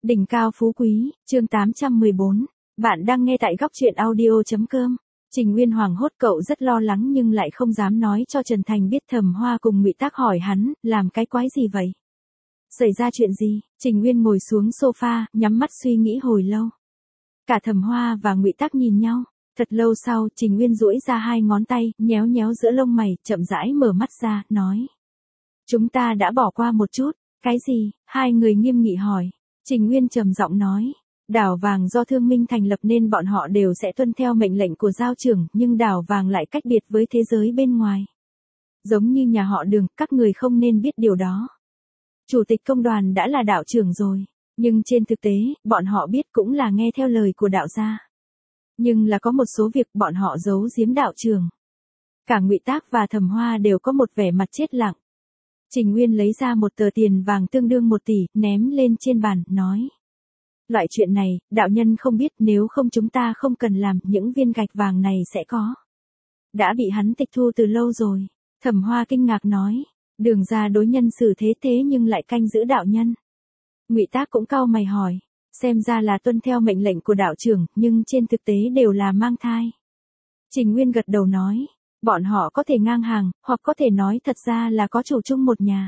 Đỉnh cao phú quý, chương 814. Bạn đang nghe tại góc truyện audio.com. Trình Nguyên hoảng hốt, cậu rất lo lắng nhưng lại không dám nói cho Trần Thành biết. Thẩm Hoa cùng Ngụy Tác hỏi hắn, làm cái quái gì vậy? Xảy ra chuyện gì? Trình Nguyên ngồi xuống sofa, nhắm mắt suy nghĩ hồi lâu. Cả Thẩm Hoa và Ngụy Tác nhìn nhau. Thật lâu sau, Trình Nguyên duỗi ra hai ngón tay, nhéo nhéo giữa lông mày, chậm rãi mở mắt ra, nói. Chúng ta đã bỏ qua một chút. Cái gì? Hai người nghiêm nghị hỏi. Trình Nguyên trầm giọng nói. Đảo vàng do Thương Minh thành lập nên bọn họ đều sẽ tuân theo mệnh lệnh của Giao trưởng, nhưng đảo vàng lại cách biệt với thế giới bên ngoài. Giống như nhà họ Đường, các người không nên biết điều đó. Chủ tịch công đoàn đã là đạo trưởng rồi, nhưng trên thực tế, bọn họ biết cũng là nghe theo lời của đạo gia. Nhưng là có một số việc bọn họ giấu giếm đạo trưởng. Cả Ngụy Tác và Thẩm Hoa đều có một vẻ mặt chết lặng. Trình Nguyên lấy ra một tờ tiền vàng tương đương 1 tỷ, ném lên trên bàn, nói. Loại chuyện này, đạo nhân không biết, nếu không chúng ta không cần làm, những viên gạch vàng này sẽ có. Đã bị hắn tịch thu từ lâu rồi. Thẩm Hoa kinh ngạc nói. Đường ra đối nhân xử thế nhưng lại canh giữ đạo nhân. Ngụy Tác cũng cau mày hỏi. Xem ra là tuân theo mệnh lệnh của đạo trưởng, nhưng trên thực tế đều là mang thai. Trình Nguyên gật đầu nói. Bọn họ có thể ngang hàng, hoặc có thể nói thật ra là có chủ chung một nhà.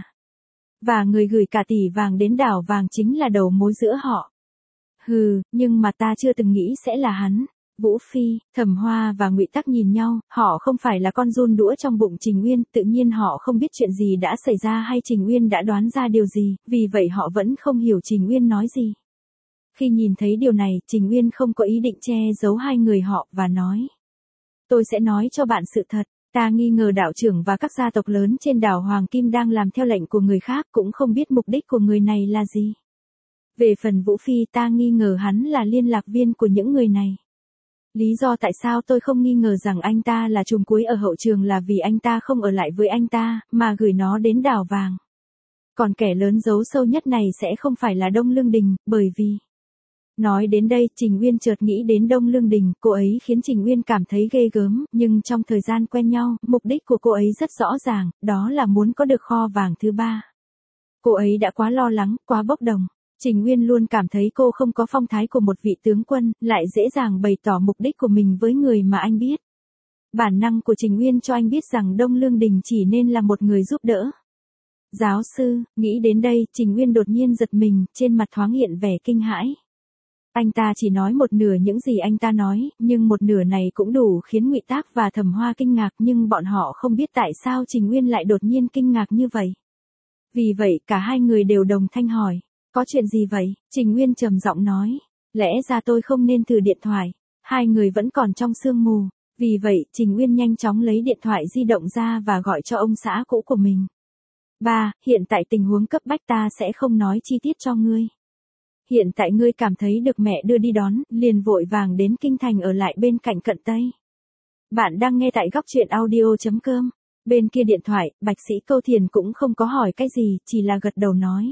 Và người gửi cả tỷ vàng đến đảo vàng chính là đầu mối giữa họ. Hừ, nhưng mà ta chưa từng nghĩ sẽ là hắn. Vũ Phi, Thẩm Hoa và Ngụy Tác nhìn nhau, họ không phải là con giun đũa trong bụng Trình Nguyên, tự nhiên họ không biết chuyện gì đã xảy ra hay Trình Nguyên đã đoán ra điều gì, vì vậy họ vẫn không hiểu Trình Nguyên nói gì. Khi nhìn thấy điều này, Trình Nguyên không có ý định che giấu hai người họ và nói. Tôi sẽ nói cho bạn sự thật, ta nghi ngờ đạo trưởng và các gia tộc lớn trên đảo Hoàng Kim đang làm theo lệnh của người khác, cũng không biết mục đích của người này là gì. Về phần Vũ Phi, ta nghi ngờ hắn là liên lạc viên của những người này. Lý do tại sao tôi không nghi ngờ rằng anh ta là trùm cuối ở hậu trường là vì anh ta không ở lại với anh ta, mà gửi nó đến đảo vàng. Còn kẻ lớn giấu sâu nhất này sẽ không phải là Đông Lương Đình, bởi vì... Nói đến đây, Trình Nguyên chợt nghĩ đến Đông Lương Đình, cô ấy khiến Trình Nguyên cảm thấy ghê gớm, nhưng trong thời gian quen nhau, mục đích của cô ấy rất rõ ràng, đó là muốn có được kho vàng thứ 3. Cô ấy đã quá lo lắng, quá bốc đồng. Trình Nguyên luôn cảm thấy cô không có phong thái của một vị tướng quân, lại dễ dàng bày tỏ mục đích của mình với người mà anh biết. Bản năng của Trình Nguyên cho anh biết rằng Đông Lương Đình chỉ nên là một người giúp đỡ. Giáo sư, nghĩ đến đây, Trình Nguyên đột nhiên giật mình, trên mặt thoáng hiện vẻ kinh hãi. Anh ta chỉ nói một nửa những gì anh ta nói, nhưng một nửa này cũng đủ khiến Ngụy Tác và Thẩm Hoa kinh ngạc, nhưng bọn họ không biết tại sao Trình Nguyên lại đột nhiên kinh ngạc như vậy. Vì vậy, cả hai người đều đồng thanh hỏi, có chuyện gì vậy? Trình Nguyên trầm giọng nói, lẽ ra tôi không nên thử điện thoại, hai người vẫn còn trong sương mù. Vì vậy, Trình Nguyên nhanh chóng lấy điện thoại di động ra và gọi cho ông xã cũ của mình. Ba, hiện tại tình huống cấp bách ta sẽ không nói chi tiết cho ngươi. Hiện tại ngươi cảm thấy được mẹ đưa đi đón, liền vội vàng đến Kinh Thành ở lại bên cạnh Cận Tây. Bạn đang nghe tại góc truyện audio.com. Bên kia điện thoại, Bạch Sĩ Câu Thiền cũng không có hỏi cái gì, chỉ là gật đầu nói.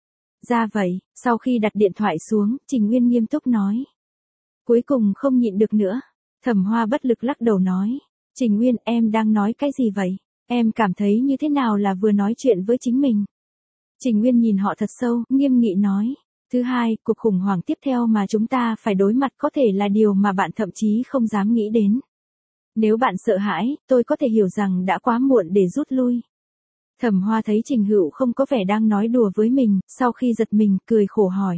Ra vậy, sau khi đặt điện thoại xuống, Trình Nguyên nghiêm túc nói. Cuối cùng không nhịn được nữa. Thẩm Hoa bất lực lắc đầu nói. Trình Nguyên, em đang nói cái gì vậy? Em cảm thấy như thế nào là vừa nói chuyện với chính mình? Trình Nguyên nhìn họ thật sâu, nghiêm nghị nói. Thứ hai, cuộc khủng hoảng tiếp theo mà chúng ta phải đối mặt có thể là điều mà bạn thậm chí không dám nghĩ đến. Nếu bạn sợ hãi, tôi có thể hiểu rằng đã quá muộn để rút lui. Thẩm Hoa thấy Trình Hữu không có vẻ đang nói đùa với mình, sau khi giật mình, cười khổ hỏi.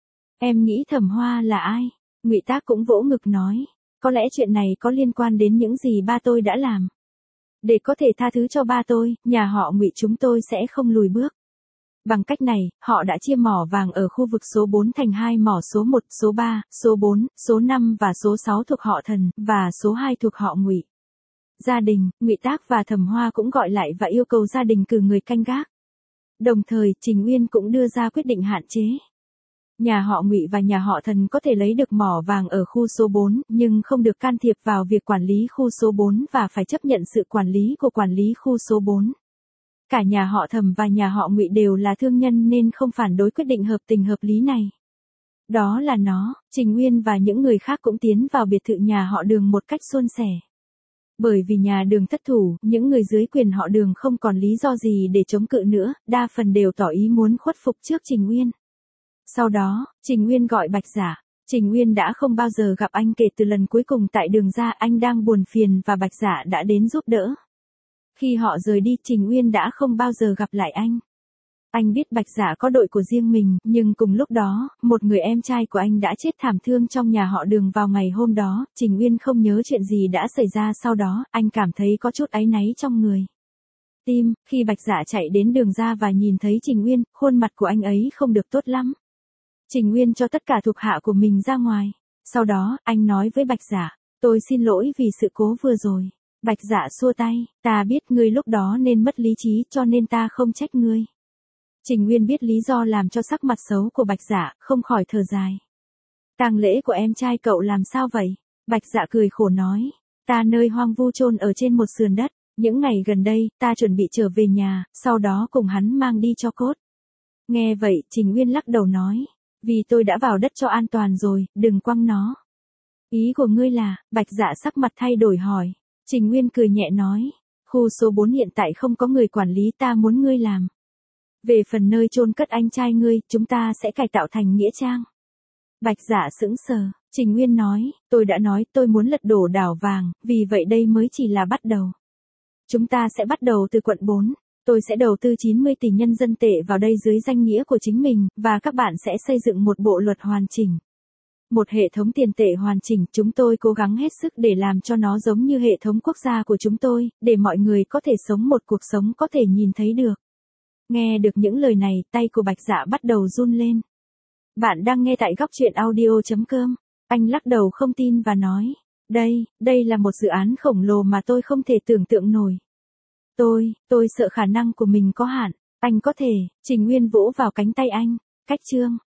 Em nghĩ Thẩm Hoa là ai? Ngụy Tác cũng vỗ ngực nói. Có lẽ chuyện này có liên quan đến những gì ba tôi đã làm. Để có thể tha thứ cho ba tôi, nhà họ Ngụy chúng tôi sẽ không lùi bước. Bằng cách này, họ đã chia mỏ vàng ở khu vực số 4 thành 2 mỏ số 1, số 3, số 4, số 5 và số 6 thuộc họ Thần, và số 2 thuộc họ Ngụy. Gia đình, Ngụy Tác và Thẩm Hoa cũng gọi lại và yêu cầu gia đình cử người canh gác. Đồng thời, Trình Nguyên cũng đưa ra quyết định hạn chế. Nhà họ Ngụy và nhà họ Thần có thể lấy được mỏ vàng ở khu số 4, nhưng không được can thiệp vào việc quản lý khu số 4 và phải chấp nhận sự quản lý của quản lý khu số 4. Cả nhà họ Thẩm và nhà họ Ngụy đều là thương nhân nên không phản đối quyết định hợp tình hợp lý này. Đó là nó, Trình Nguyên và những người khác cũng tiến vào biệt thự nhà họ Đường một cách suôn sẻ. Bởi vì nhà Đường thất thủ, những người dưới quyền họ Đường không còn lý do gì để chống cự nữa, đa phần đều tỏ ý muốn khuất phục trước Trình Nguyên. Sau đó, Trình Nguyên gọi Bạch Dạ. Trình Nguyên đã không bao giờ gặp anh kể từ lần cuối cùng tại đường ra anh đang buồn phiền và Bạch Dạ đã đến giúp đỡ. Khi họ rời đi Trình Nguyên đã không bao giờ gặp lại anh. Anh biết Bạch Dạ có đội của riêng mình, nhưng cùng lúc đó, một người em trai của anh đã chết thảm thương trong nhà họ Đường vào ngày hôm đó, Trình Nguyên không nhớ chuyện gì đã xảy ra sau đó, anh cảm thấy có chút áy náy trong người. Khi Bạch Dạ chạy đến đường ra và nhìn thấy Trình Nguyên, khuôn mặt của anh ấy không được tốt lắm. Trình Nguyên cho tất cả thuộc hạ của mình ra ngoài. Sau đó, anh nói với Bạch Dạ, tôi xin lỗi vì sự cố vừa rồi. Bạch Dạ xua tay, ta biết ngươi lúc đó nên mất lý trí cho nên ta không trách ngươi. Trình Nguyên biết lý do làm cho sắc mặt xấu của Bạch Dạ, không khỏi thở dài. Tang lễ của em trai cậu làm sao vậy? Bạch Dạ cười khổ nói, ta nơi hoang vu chôn ở trên một sườn đất. Những ngày gần đây, ta chuẩn bị trở về nhà, sau đó cùng hắn mang đi cho cốt. Nghe vậy, Trình Nguyên lắc đầu nói, vì tôi đã vào đất cho an toàn rồi, đừng quăng nó. Ý của ngươi là, Bạch Dạ sắc mặt thay đổi hỏi. Trình Nguyên cười nhẹ nói, khu số 4 hiện tại không có người quản lý ta muốn ngươi làm. Về phần nơi chôn cất anh trai ngươi, chúng ta sẽ cải tạo thành nghĩa trang. Bạch Dạ sững sờ, Trình Nguyên nói, tôi đã nói tôi muốn lật đổ đảo vàng, vì vậy đây mới chỉ là bắt đầu. Chúng ta sẽ bắt đầu từ quận 4. Tôi sẽ đầu tư 90 tỷ nhân dân tệ vào đây dưới danh nghĩa của chính mình, và các bạn sẽ xây dựng một bộ luật hoàn chỉnh. Một hệ thống tiền tệ hoàn chỉnh, chúng tôi cố gắng hết sức để làm cho nó giống như hệ thống quốc gia của chúng tôi, để mọi người có thể sống một cuộc sống có thể nhìn thấy được. Nghe được những lời này, tay của Bạch Dạ bắt đầu run lên. Bạn đang nghe tại góc truyện audio.com. Anh lắc đầu không tin và nói, đây là một dự án khổng lồ mà tôi không thể tưởng tượng nổi. Tôi sợ khả năng của mình có hạn. Anh có thể, Trình Nguyên vỗ vào cánh tay anh. Cách chương.